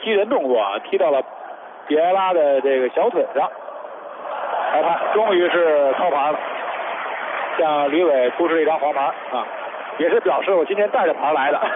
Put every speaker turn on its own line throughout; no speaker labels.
踢人动作啊，踢到了比埃拉的这个小腿上。裁判终于是抄牌了，向吕伟出示了一张黄牌啊，也是表示我今天带着牌来的。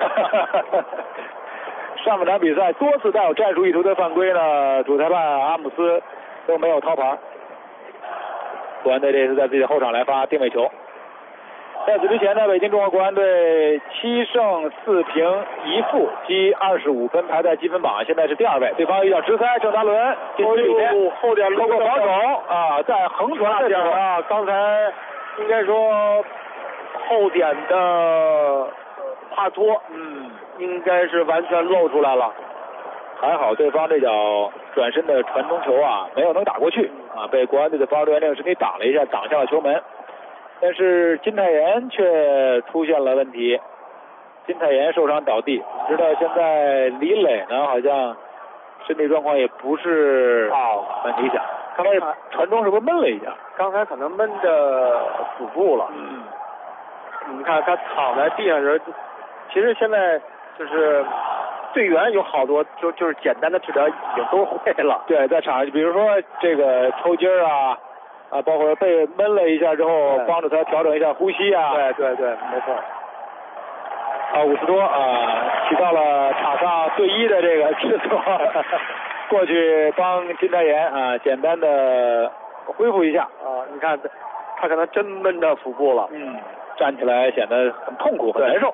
上半场比赛多次带有战术意图的犯规呢，主裁判阿姆斯都没有掏牌。国安队这次在自己的后场来发定位球。在此之前呢，北京中国国安队7胜4平1负，积25分，排在积分榜现在是第2位。对方一脚直塞，郑达伦禁区里面
后点
通过防守啊，在横传这会
啊，刚才应该说后点的帕托，应该是完全露出来了。
还好对方这脚转身的传中球啊，没有能打过去啊，被国安队的防守队员用身体挡了一下，挡下了球门。但是金泰妍却出现了问题，金泰妍受伤倒地，直到现在李磊呢好像身体状况也不是很理想。刚才传中是不是闷了一下？
刚才可能闷着腹部了。你看他躺在地上时，其实现在就是队员有好多就是简单的治疗已经都会了。
对，在场上比如说这个抽筋啊，包括被闷了一下之后，帮助他调整一下呼吸啊。
对，没错。
奥古斯托起到了场上队医的这个职责，过去帮金泰妍简单的恢复一下
你看他可能真闷着腹部了。
站起来显得很痛苦，很难受。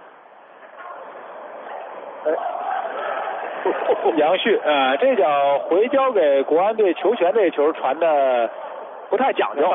杨旭这脚回交给国安队球权，这球传的不太讲究。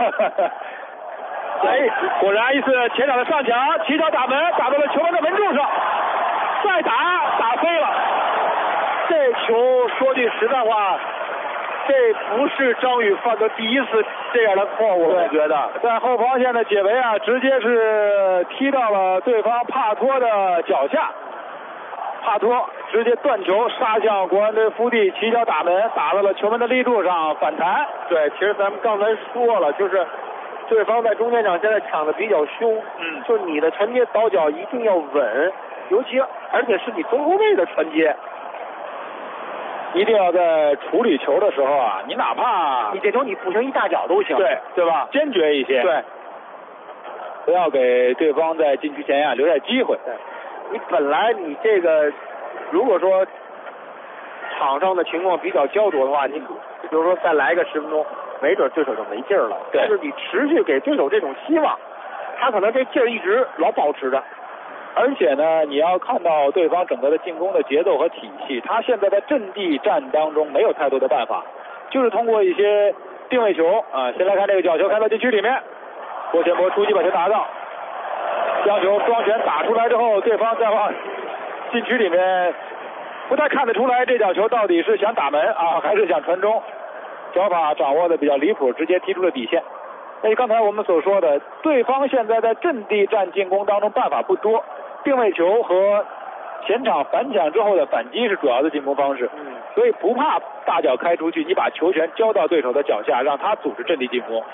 果然一次前场的上抢，起脚打门，打到了球门的门柱上，再打飞了。
这球说句实在话，这不是张宇犯的第一次这样的错误了，我觉得。
在后防线的解围直接是踢到了对方帕托的脚下，帕托直接断球杀向国安队腹地，起脚打门，打到了球门的立柱上反弹。
对，其实咱们刚才说了，就是对方在中间场现在抢的比较凶，就是你的传接倒脚一定要稳，而且是你中后卫的传接。
一定要在处理球的时候你哪怕
你这球你步行一大脚都行，
对吧？坚决一些，
对，
不要给对方在禁区前留下机会。
对，你本来你这个如果说场上的情况比较焦灼的话，你比如说再来个10分钟，没准对手就没劲儿了。
对，
就是你持续给对手这种希望，他可能这劲儿一直老保持着。
而且呢，你要看到对方整个的进攻的节奏和体系，他现在的阵地战当中没有太多的办法，就是通过一些定位球先来看这个角球开到禁区里面，郭全博出击把球拿到，将球双拳打出来之后，对方再往禁区里面，不太看得出来这脚球到底是想打门还是想传中，脚法掌握的比较离谱，直接踢出了底线。刚才我们所说的，对方现在在阵地战进攻当中办法不多，定位球和前场反抢之后的反击是主要的进攻方式，所以不怕大脚开出去，你把球权交到对手的脚下，让他组织阵地进攻。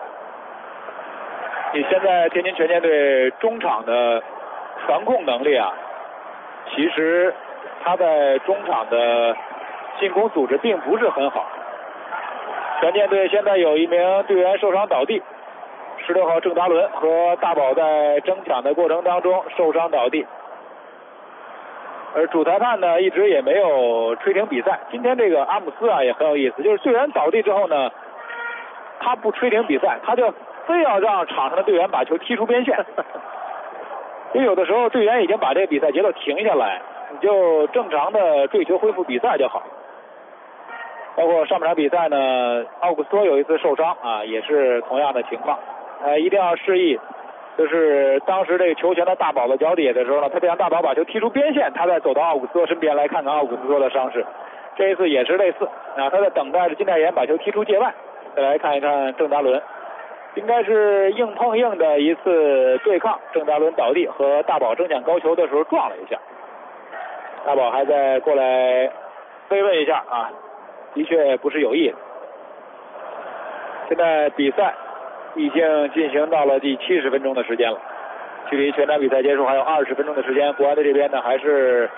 你现在天津权健队中场的传控能力其实他在中场的进攻组织并不是很好。权健队现在有一名队员受伤倒地，16号郑达伦和大宝在争抢的过程当中受伤倒地，而主裁判呢一直也没有吹停比赛。今天这个阿姆斯也很有意思，就是队员倒地之后呢，他不吹停比赛，他就非要让场上的队员把球踢出边线。因为有的时候队员已经把这个比赛节奏停下来，你就正常的追求恢复比赛就好。包括上半场比赛呢，奥古斯托有一次受伤也是同样的情况，一定要示意，就是当时这个球权在大宝的脚底的时候呢，他得让大宝把球踢出边线，他再走到奥古斯托身边来看看奥古斯托的伤势。这一次也是类似他在等待着金泰妍把球踢出界外。再来看一看郑达伦，应该是硬碰硬的一次对抗，郑达伦倒地和大宝争抢高球的时候撞了一下，大宝还在过来慰问一下的确不是有意的。现在比赛已经进行到了第70分钟的时间了，距离全场比赛结束还有20分钟的时间。国安队这边呢还是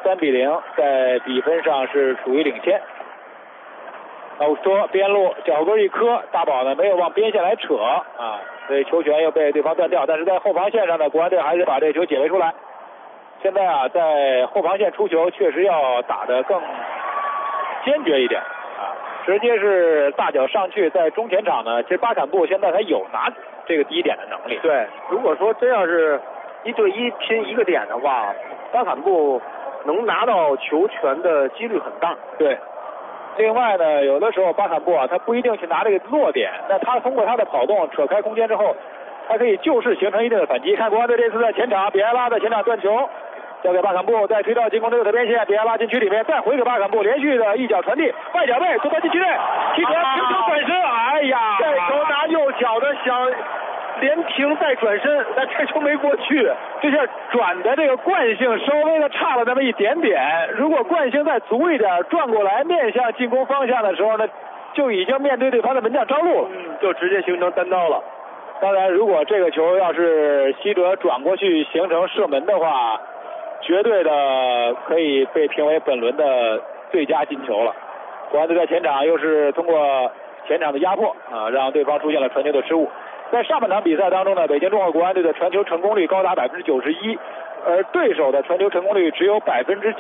3-0，在比分上是处于领先。说边路脚跟一磕，大宝呢没有往边线来扯啊，所以球权又被对方断掉。但是在后防线上呢，国安队还是把这球解围出来。现在啊，在后防线出球确实要打得更坚决一点啊，直接是大脚上去，在中前场呢，其实巴坎布现在他有拿这个第一点的能力。
对，如果说真要是1对1拼一个点的话，巴坎布能拿到球权的几率很大。
对。另外呢，有的时候巴坎布啊，他不一定去拿这个落点，那他通过他的跑动扯开空间之后，他可以就势形成一定的反击。看国安队这次在前场，比埃拉在前场断球，交给巴坎布，再推到进攻队的边线，比埃拉禁区里面，再回给巴坎布，连续的一脚传递，外脚背做到禁区内，踢球停球转身，哎呀，
这球拿右脚的想连停带转身，但这球没过去，
这下转的这个惯性稍微的差了那么一点点，如果惯性再足一点，转过来面向进攻方向的时候呢，就已经面对对方的门将张路了，
就直接形成单刀了。
当然，如果这个球要是西哲转过去形成射门的话，绝对的可以被评为本轮的最佳进球了。国安队在前场又是通过前场的压迫啊，让对方出现了传球的失误。在上半场比赛当中呢，北京中赫国安队的传球成功率高达91%，而对手的传球成功率只有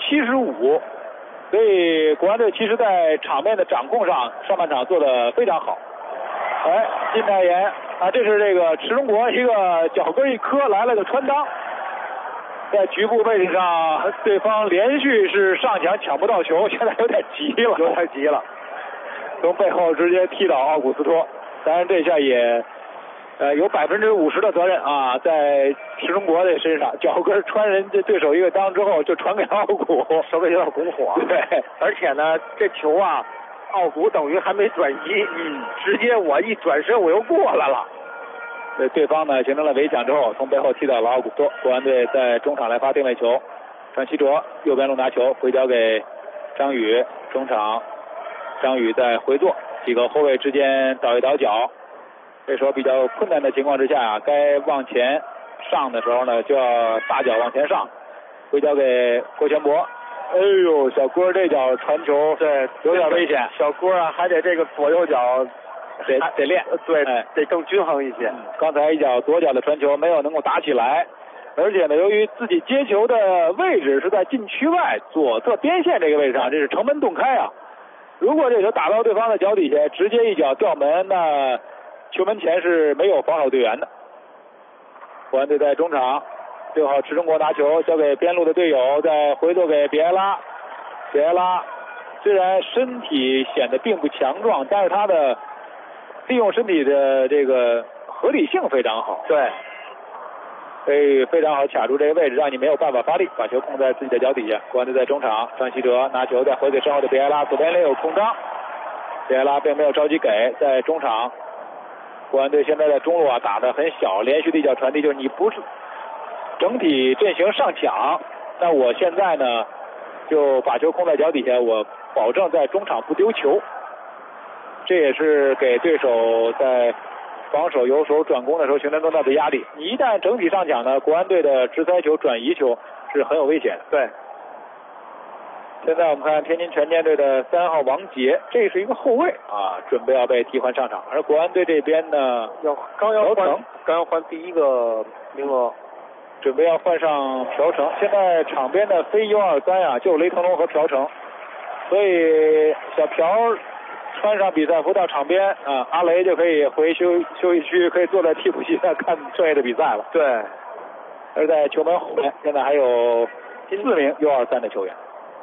75%，所以国安队其实在场面的掌控上，上半场做得非常好。哎，金泰妍啊，这是这个池中国一个脚跟一磕来了个穿裆，在局部位置上，对方连续是上抢抢不到球，现在有点急了，从背后直接踢倒奥古斯托。当然这下也有50%的责任啊，在池中国的身上，脚跟穿人家对手一个裆之后，就传给奥古，
稍微有点拱火。
对，
而且呢，这球啊，奥古等于还没转移，直接我一转身我又过来了。
对方呢形成了围抢之后，从背后踢倒了奥古托。国安队在中场来发定位球，传西卓右边路拿球回交给张宇，中场张宇在回做，几个后卫之间倒一倒脚。这时候比较困难的情况之下啊，该往前上的时候呢，就要大脚往前上，回交给郭全博。哎呦，小郭这脚传球
对
有点危险，
小郭啊还得这个左右脚
得练，
对，得更均衡一些。
刚才一脚左脚的传球没有能够打起来，而且呢，由于自己接球的位置是在禁区外左侧边线这个位置上，这是城门洞开啊。如果这球打到对方的脚底下，直接一脚掉门，那球门前是没有防守队员的。国安队在中场，6号池中国拿球交给边路的队友，再回做给比埃拉。比埃拉虽然身体显得并不强壮，但是他的利用身体的这个合理性非常好。
对，
可以非常好卡住这个位置，让你没有办法发力，把球控在自己的脚底下。国安队在中场，张稀哲拿球再回给身后的比埃拉，左边也有空当，比埃拉并没有着急给，在中场。国安队现在在中路啊打得很小，连续的一脚传递，就是你不是整体阵型上抢，那我现在呢就把球控在脚底下，我保证在中场不丢球。这也是给对手在防守由守转攻的时候形成更大的压力。你一旦整体上抢呢，国安队的直塞球、转移球是很有危险的。
对。
现在我们看天津权健队的3号王杰，这是一个后卫啊，准备要被替换上场。而国安队这边呢，
刚要换第一个名额，
准备要换上朴成。现在场边的非123啊，就雷腾龙和朴成，所以小朴穿上比赛服到场边啊，阿雷就可以回休息区，可以坐在替补席上看剩下的比赛了。
对。
而在球门后面，现在还有4名123的球员。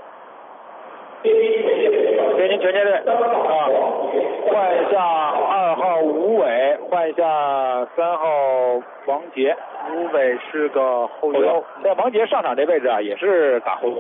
天津权健队啊，换下2号吴伟，换下3号王杰。
吴伟是个后腰，
在王杰上场这位置啊，也是打后腰。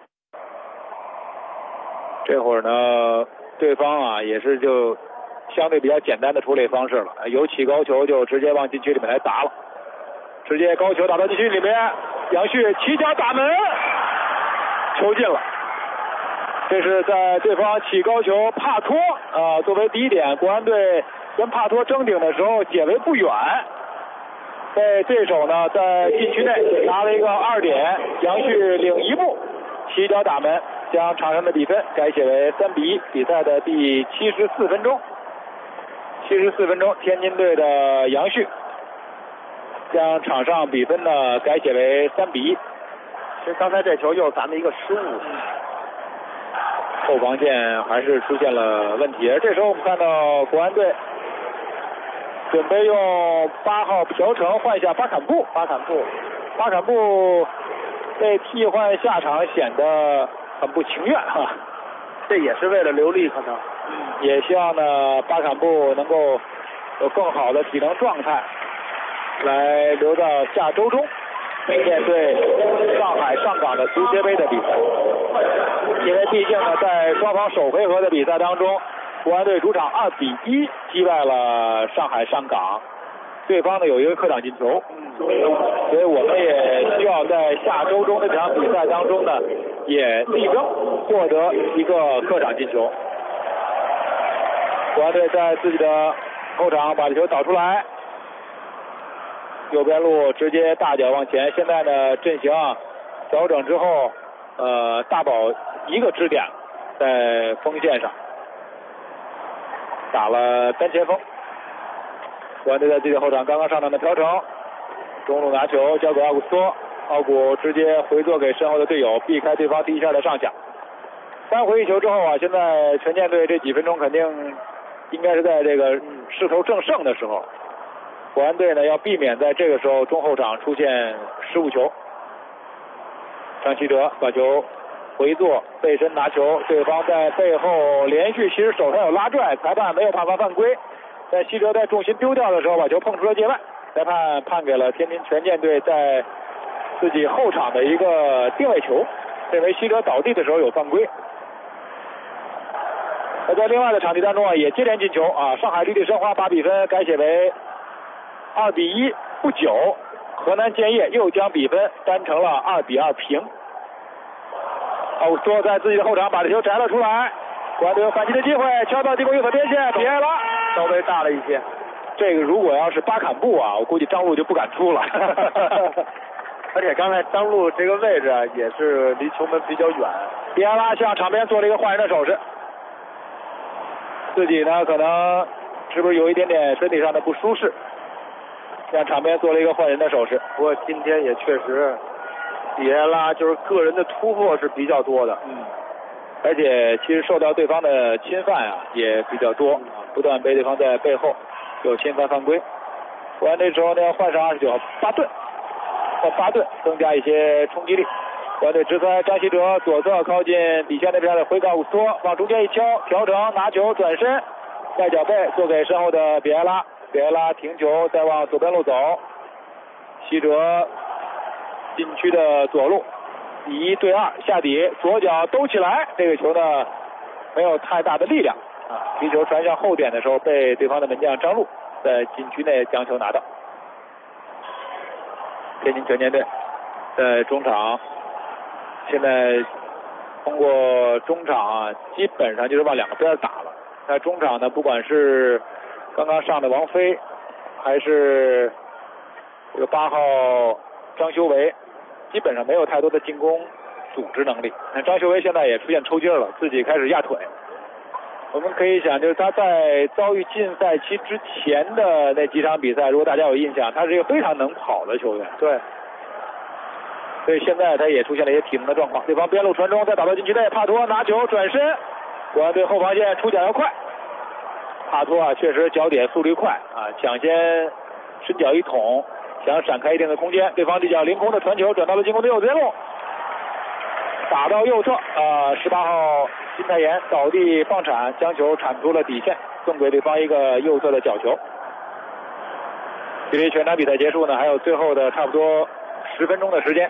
这会儿呢，对方啊也是就相对比较简单的处理方式了，有起高球就直接往禁区里面来打了，直接高球打到禁区里面，杨旭起脚打门，球进了。这是在对方起高球帕托作为第一点，国安队跟帕托争顶的时候解围不远，被对手呢在禁区内拿了一个2点，杨旭领一步起脚打门，将场上的比分改写为3-1。比赛的第74分钟，74分钟，天津队的杨旭将场上比分呢改写为3-1。
其实刚才这球又是咱们一个失误，
后防线还是出现了问题。而这时候我们看到国安队准备用8号朴成换下巴坎布，巴坎布被替换下场显得很不情愿哈，
这也是为了留力，可能
也希望呢巴坎布能够有更好的体能状态，来留到下周中面对上海上港的足协杯的比赛。因为毕竟呢，在双方首回合的比赛当中，国安队主场2-1击败了上海上港，对方呢有一个客场进球，所以我们也需要在下周中这场比赛当中呢，也力争获得一个客场进球。国安队在自己的后场把这球导出来，右边路直接大脚往前。现在呢阵型调整之后，大宝一个支点在锋线上打了单前锋。国安队在自己的后场刚刚上场的朴成，中路拿球交给奥古斯托，奥古直接回做给身后的队友，避开对方第一下的上抢。3回1球之后啊，现在陈建队这几分钟肯定应该是在这个势头正盛的时候，国安队呢要避免在这个时候中后场出现失误球。张稀哲把球回做，背身拿球，对方在背后连续，其实手上有拉拽，裁判没有判罚犯规，但稀哲在重心丢掉的时候把球碰出了界外，裁判判给了天津权健队在自己后场的一个定位球，认为稀哲倒地的时候有犯规。而在另外的场地当中啊，也接连进球啊，上海绿地申花把比分改写为2-1。不久，河南建业又将比分扳成了2-2平。奥古斯托在自己的后场把这球摘了出来，国安队有反击的机会，敲到进攻右侧边线，比埃拉
稍微大了一些。
这个如果要是巴坎布啊，我估计张路就不敢出了。
而且刚才张路这个位置啊，也是离球门比较远。
比埃拉向场边做了一个换人的手势，自己呢可能是不是有一点点身体上的不舒适，向场边做了一个换人的手势。
不过今天也确实，比埃拉就是个人的突破是比较多的，
而且其实受到对方的侵犯啊也比较多，不断被对方在背后有侵犯犯规。国安这时候呢要换上29号巴顿，增加一些冲击力。国安队直塞，张稀哲左侧靠近底线那边的回告乌斯托，往中间一敲，调整拿球转身，带脚背做给身后的比埃拉，比埃拉停球再往左边路走，稀哲禁区的左路1对2下底，左脚兜起来，这个球呢没有太大的力量啊，皮球传向后点的时候被对方的门将张路在禁区内将球拿到。天津权健队在中场现在通过中场啊，基本上就是往两个边打了。在中场呢，不管是刚刚上的王飞，还是这个8号张修为，基本上没有太多的进攻组织能力。那张修为现在也出现抽筋了，自己开始压腿。我们可以想，就是他在遭遇禁赛期之前的那几场比赛，如果大家有印象，他是一个非常能跑的球员。
对。
所以现在他也出现了一些体能的状况。对方边路传中，再打到禁区内，帕托拿球转身，国安队后防线出脚要快。帕托啊，确实脚点速率快啊，抢先伸脚一捅，想闪开一定的空间。对方这脚凌空的传球转到了进攻的右边路，打到右侧18号金泰妍倒地放铲，将球铲出了底线，送给对方一个右侧的角球。距离全场比赛结束呢，还有最后的差不多10分钟的时间。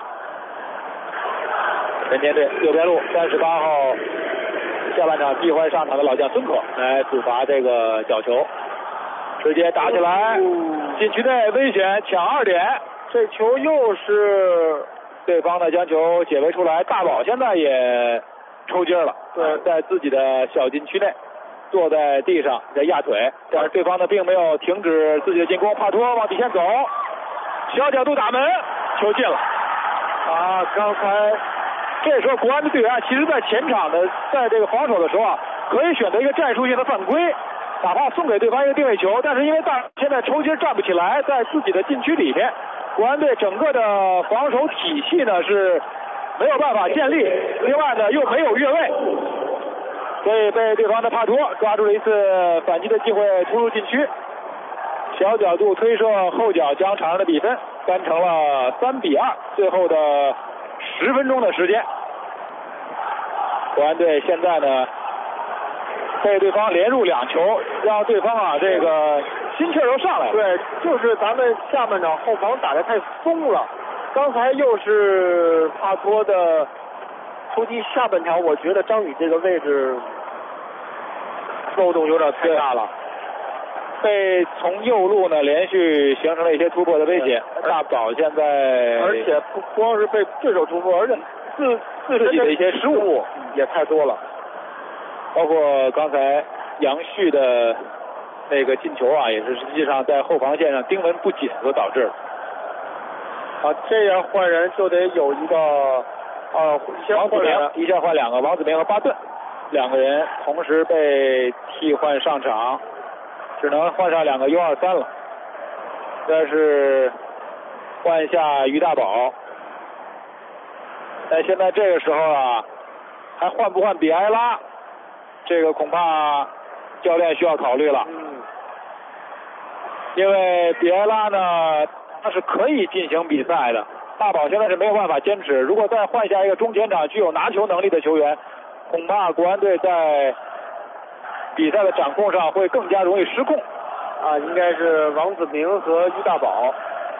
陈建队右边路38号下半场替换上场的老将孙可来主罚这个角球，直接打起来，禁区内危险抢2点，
这球又是
对方呢将球解围出来，大宝现在也抽筋了，在自己的小禁区内坐在地上在压腿，但是对方呢并没有停止自己的进攻，帕托往底线走，小角度打门，球进了。
刚才
这时候国安的队员其实在前场的，在这个防守的时候啊，可以选择一个战术性的犯规，哪怕送给对方一个定位球，但是因为现在抽筋站不起来，在自己的禁区里面，国安队整个的防守体系呢是没有办法建立，另外呢又没有越位，所以被对方的帕托抓住了一次反击的机会，突入禁区，小角度推射后脚将场上的比分扳成了3-2，最后的10分钟的时间，国安队现在呢被对方连入2球，让对方啊这个心气儿都上来了。
对，就是咱们下半场后防打得太松了，刚才又是帕托的突击，下半场我觉得张宇这个位置漏洞有点太大了，
被从右路呢连续形成了一些突破的威胁。大宝现在
而且不光是被对手突破，而且自己的
一些失误
也太多了，
包括刚才杨旭的那个进球啊，也是实际上在后防线上盯人不紧所导致的。
啊，这样换人就得有一个
王子明一下换2个，王子明和巴顿2个人同时被替换上场，只能换上2个 U23了。这是换下于大宝，但现在这个时候啊，还换不换比埃拉，这个恐怕教练需要考虑了。因为比埃拉呢，他是可以进行比赛的，大宝现在是没有办法坚持。如果再换下一个中前场具有拿球能力的球员，恐怕国安队在比赛的掌控上会更加容易失控。
啊，应该是王子明和于大宝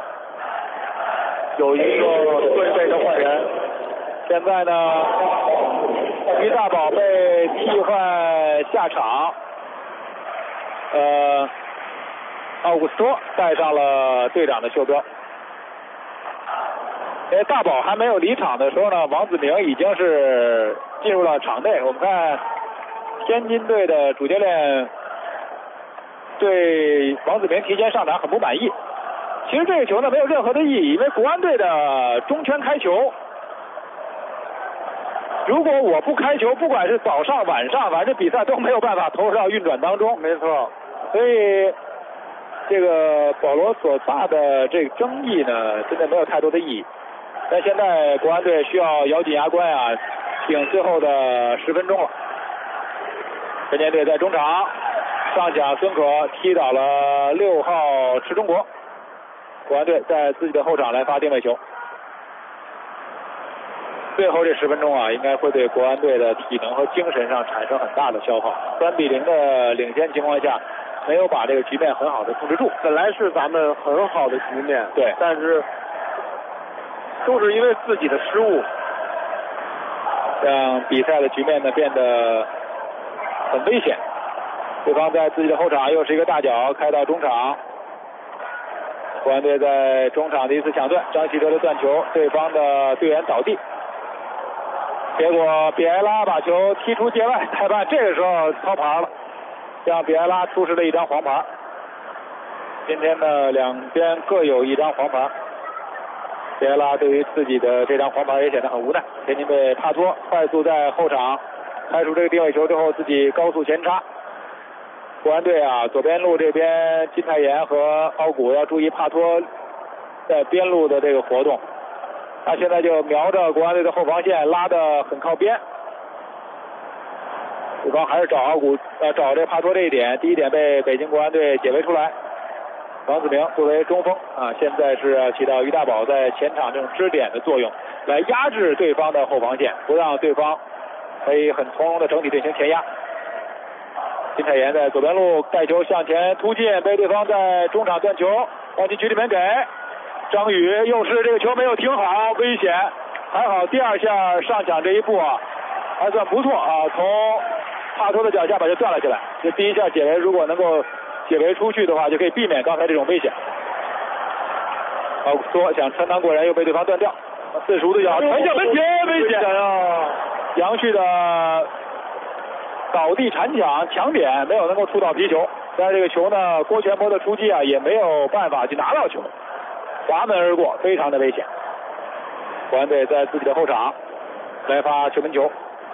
有一个对位的换人。
现在呢，于大宝被替换下场，奥古斯托带上了队长的袖标。大宝还没有离场的时候呢，王子明已经是进入了场内。我们看天津队的主教练对王子明提前上场很不满意。其实这个球呢没有任何的意义，因为国安队的中圈开球，如果我不开球，不管是早上晚上，反正比赛都没有办法投入到运转当中。
没错，
所以这个保罗索萨的这个争议呢，真的没有太多的意义。但现在国安队需要咬紧牙关啊，挺最后的10分钟了。陈建队在中场上抢孙可踢倒了6号池中国，国安队在自己的后场来发定位球。最后这10分钟啊，应该会对国安队的体能和精神上产生很大的消耗。3-0的领先情况下，没有把这个局面很好的控制住。
本来是咱们很好的局面，
对，
但是都是因为自己的失误，
让比赛的局面呢变得很危险。对方在自己的后场又是一个大脚开到中场，国安队在中场的一次抢断，张稀哲的断球，对方的队员倒地，结果比埃拉把球踢出界外，裁判这个时候掏牌了，让比埃拉出示了一张黄牌。今天呢两边各有一张黄牌，比埃拉对于自己的这张黄牌也显得很无奈。天津队帕托快速在后场开出这个定位球之后，自己高速前插。国安队啊，左边路这边金泰妍和奥古要注意帕托在边路的这个活动，他现在就瞄着国安队的后防线拉得很靠边，对方还是找奥古找这帕托这一点，第一点被北京国安队解围出来。王子明作为中锋啊，现在是起到于大宝在前场这种支点的作用，来压制对方的后防线，不让对方可以很从容的整体进行前压。金泰妍在左边路带球向前突进，被对方在中场断球，往禁区里面给张宇，又是这个球没有停好，危险，还好第二下上抢这一步啊还算不错啊，从帕托的脚下把球断了下来。这第一下解围如果能够解围出去的话，就可以避免刚才这种危险。奥古斯托想穿裆过人，又被对方断掉。45度角传向门前，危险啊！杨旭的倒地铲抢抢点没有能够触到皮球，但是这个球呢，郭全波的出击啊也没有办法去拿到球，滑门而过，非常的危险。国安队在自己的后场来发射门球。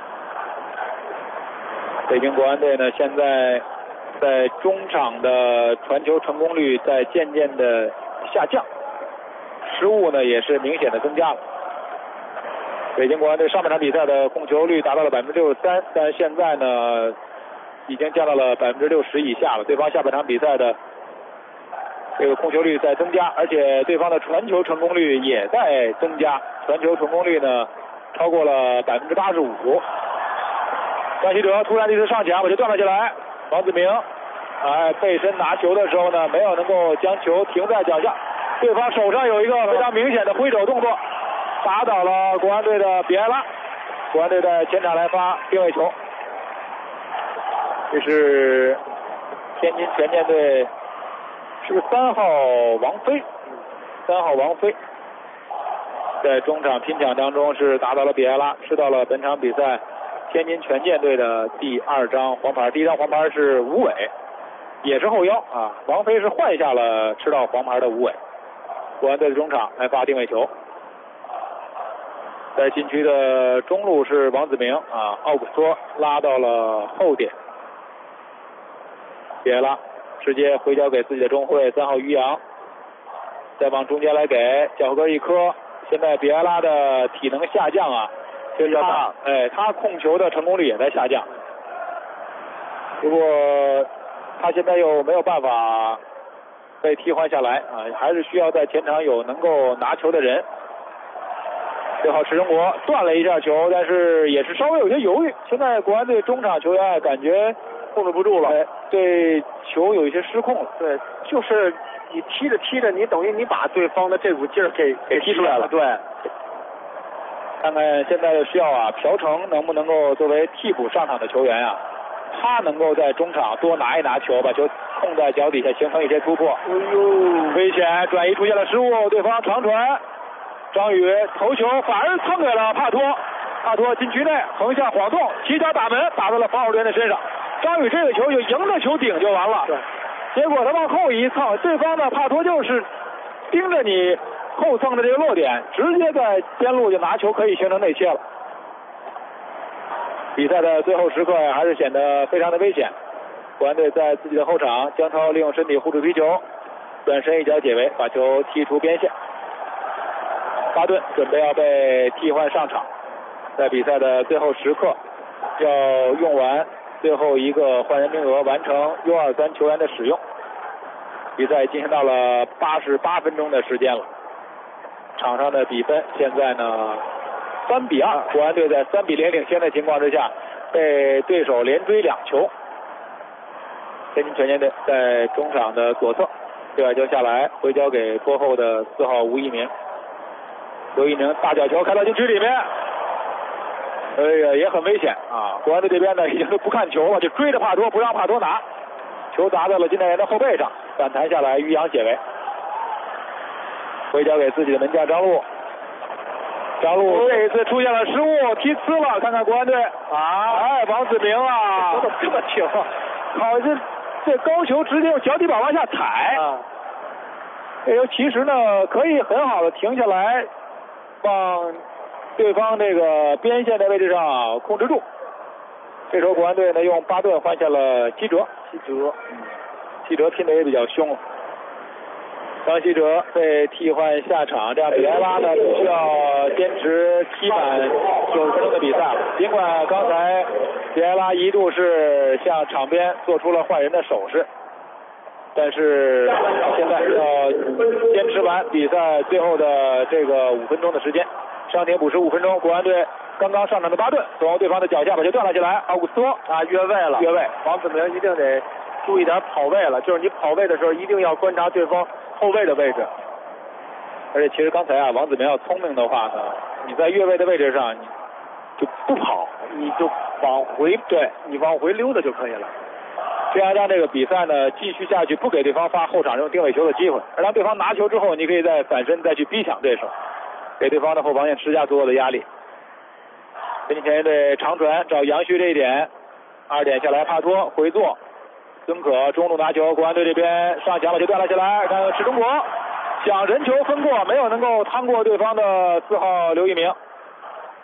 北京国安队呢，现在在中场的传球成功率在渐渐的下降，失误呢也是明显的增加了。北京国安队上半场比赛的控球率达到了63%，但现在呢已经降到了60%以下了。对方下半场比赛的这个控球率在增加，而且对方的传球成功率也在增加，传球成功率呢超过了85%。张稀哲突然一次上抢，把球断了下来，王子明背身拿球的时候呢，没有能够将球停在脚下，对方手上有一个非常明显的挥手动作，打倒了国安队的比埃拉。国安队在前场来发定位球，这是天津权健队，是不是3号王飞？3号王飞在中场拼抢当中是打倒了比埃拉，吃到了本场比赛天津权健队的第2张黄牌。第1张黄牌是吴伟，也是后腰啊。王飞是换下了吃到黄牌的吴伟。国安队的中场来发定位球，在禁区的中路是王子明啊，奥古斯托拉到了后点，比埃拉直接回交给自己的中卫3号于洋，再往中间来给脚后跟一磕。现在比埃拉的体能下降啊，比较大，他控球的成功率也在下降。不过他现在又没有办法被替换下来啊，还是需要在前场有能够拿球的人。6号池中国断了一下球，但是也是稍微有些犹豫。现在国安队中场球员感觉控制不住了，对球有一些失控了。
对，就是你踢着，你等于你把对方的这股劲儿给
踢出来了。
对，
看看现在的需要啊，朴成能不能够作为替补上场的球员啊，他能够在中场多拿一拿球，把球控在脚底下，形成一些突破。危险，转移出现了失误，对方长传，张宇头球反而蹭给了帕托，帕托禁区内横向晃动，起脚打门，打到了防守队的身上。张宇这个球就迎着球顶就完了，
对，
结果他往后一蹭，对方的帕托就是盯着你后蹭的这个落点，直接在边路就拿球，可以形成内切了。比赛的最后时刻还是显得非常的危险。国安队在自己的后场，江涛利用身体护住皮球，转身一脚解围，把球踢出边线。巴顿准备要被替换上场，在比赛的最后时刻要用完最后一个换人名额，完成 U23 球员的使用。比赛进行到了88分钟的时间了，场上的比分现在呢3-2，国安队在3-0领先的情况之下，被对手连追2球。天津权健队在中场的左侧，对外球下来，回交给拖后的4号吴一鸣。刘一鸣大脚球开到禁区里面，也很危险啊！国安队这边呢已经不看球了，就追着帕托，不让帕托拿，球砸在了金泰妍的后背上，反弹下来，于洋解围，回交给自己的门将张路。张路这一次出现了失误，踢呲了，看看国安队啊！王子明啊，
怎么这么挺？
好，这高球直接用脚底板往下踩啊！这球其实呢可以很好的停下来，往对方这个边线的位置上控制住。这时候国安队呢用巴顿换下了基哲，基哲拼的也比较凶了。张稀哲被替换下场，这样比埃拉呢就需要坚持踢满90分钟的比赛了。尽管刚才比埃拉一度是向场边做出了换人的手势，但是现在要坚持完比赛最后的这个5分钟的时间，伤停补时5分钟。国安队刚刚上场的巴顿从对方的脚下把球断了下来，奥古斯托
越位了，
越位。
王子明一定得注意点跑位了，就是你跑位的时候一定要观察对方后卫的位置。
而且其实刚才王子明要聪明的话呢，你在越位的位置上你就不跑，
你就往回，对，你往回溜达就可以了。
这样让这个比赛呢继续下去，不给对方发后场这种定位球的机会，而让对方拿球之后，你可以再反身再去逼抢对手，给对方的后防线施加足够的压力。天津权健队长传找杨旭这一点，2点下来帕托回做，孙可中路拿球，国安队这边上抢把球断了下来，看池中国想人球分过，没有能够趟过对方的4号刘一鸣。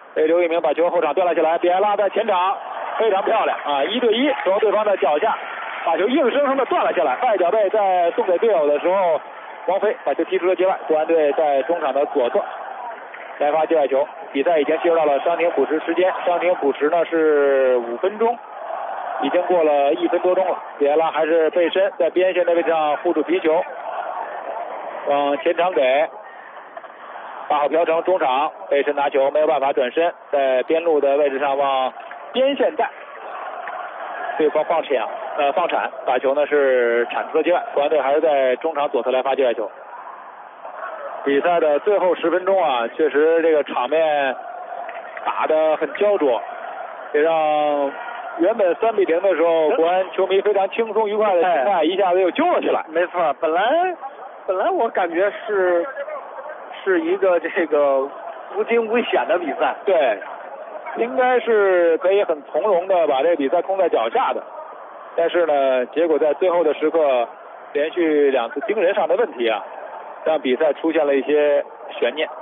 被刘一鸣把球后场断了下来，比埃拉在前场非常漂亮啊，1对1从对方的脚下把球硬生生的断了下来，外脚背在送给队友的时候，王菲把球踢出了界外，国安队在中场的左侧来发界外球。比赛已经进入到了伤停补时时间，伤停补时呢是5分钟，已经过了1分多钟了。比埃拉还是背身在边线的位置上护住皮球，往前场给8号朴成中场背身拿球，没有办法转身，在边路的位置上往边线带，对方放铲，把球呢是铲出了界外。国安队还是在中场左侧来发界外球。比赛的最后10分钟啊，确实这个场面打得很焦灼，也让原本3比0的时候，国安球迷非常轻松愉快的心态一下子又揪了起来。
没错，本来我感觉是一个这个无惊无险的比赛，
对，应该是可以很从容的把这个比赛控在脚下的，但是呢，结果在最后的时刻，连续2次盯人上的问题啊，让比赛出现了一些悬念。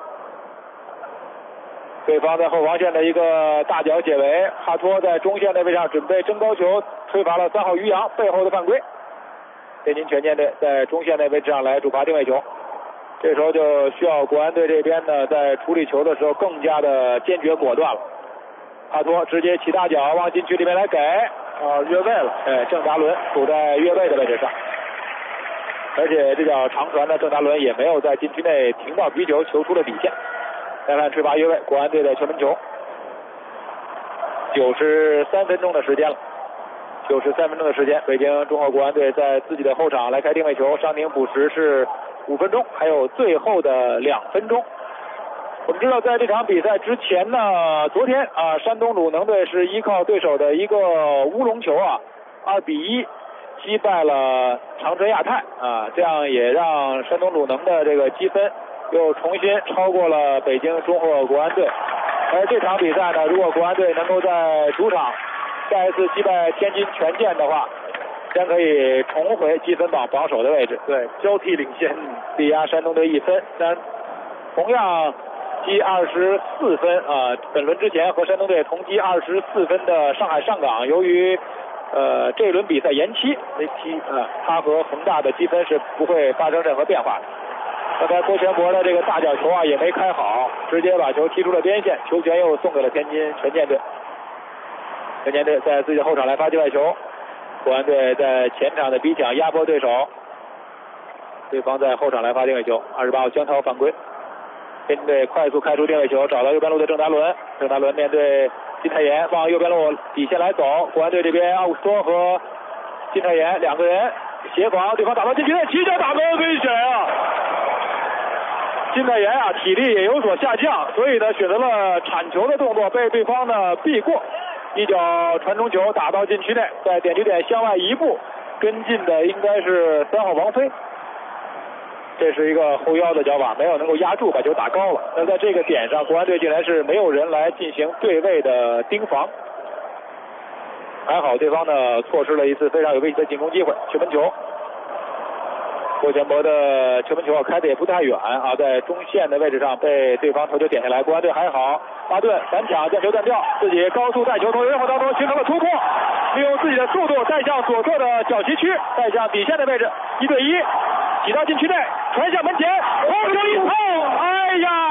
对方在后防线的一个大脚解围，哈托在中线的位置上准备争高球，吹罚了3号于洋背后的犯规。天津权健队在中线的位置上来主罚定位球，这时候就需要国安队这边呢在处理球的时候更加的坚决果断了。哈托直接起大脚往禁区里面来给越位了，郑达伦处在越位的位置上，而且这脚长传的郑达伦也没有在禁区内停到皮球，球出了底线。裁判吹罚越位，国安队的球门球。93分钟的时间了，93分钟的时间，北京中赫国安队在自己的后场来开定位球，伤停补时是5分钟，还有最后的2分钟。我们知道，在这场比赛之前呢，昨天啊，山东鲁能队是依靠对手的一个乌龙球啊，2比1击败了长春亚泰啊，这样也让山东鲁能的这个积分又重新超过了北京中赫国安队。而这场比赛呢，如果国安队能够在主场再一次击败天津权健的话，将可以重回积分榜榜首的位置，
对，交替领先，
力压山东队1分。但同样积24分啊，本轮之前和山东队同积24分的上海上港，由于这一轮比赛延期他和恒大的积分是不会发生任何变化的。刚才郭全博的这个大角球啊也没开好，直接把球踢出了边线，球权又送给了天津权健队。权健队在自己的后场来发界外球，国安队在前场的逼抢压迫对手，对方在后场来发定位球，28号江涛犯规。天津队快速开出定位球，找到右边路的郑达伦，郑达伦面对金泰妍往右边路底线来走，国安队这边阿武斯托和金泰妍2个人协防，对方打到禁区内，起脚打门危险啊！金泰妍啊体力也有所下降，所以呢选择了铲球的动作，被对方呢避过，一脚传中球打到禁区内，在点球点向外1步，跟进的应该是3号王菲。这是一个后腰的脚法，没有能够压住，把球打高了。那在这个点上，国安队竟然是没有人来进行对位的盯防。还好对方呢错失了一次非常有威胁的进攻机会，球门球。郭全博的球门球开的也不太远啊，在中线的位置上被对方头球点下来。国安队还好，巴顿反抢将球断掉，自己高速带球从人后当中形成了突破，利用自己的速度带向左侧的小旗区，带向底线的位置，1对1挤到禁区内，传向门前，往里一碰，哎呀！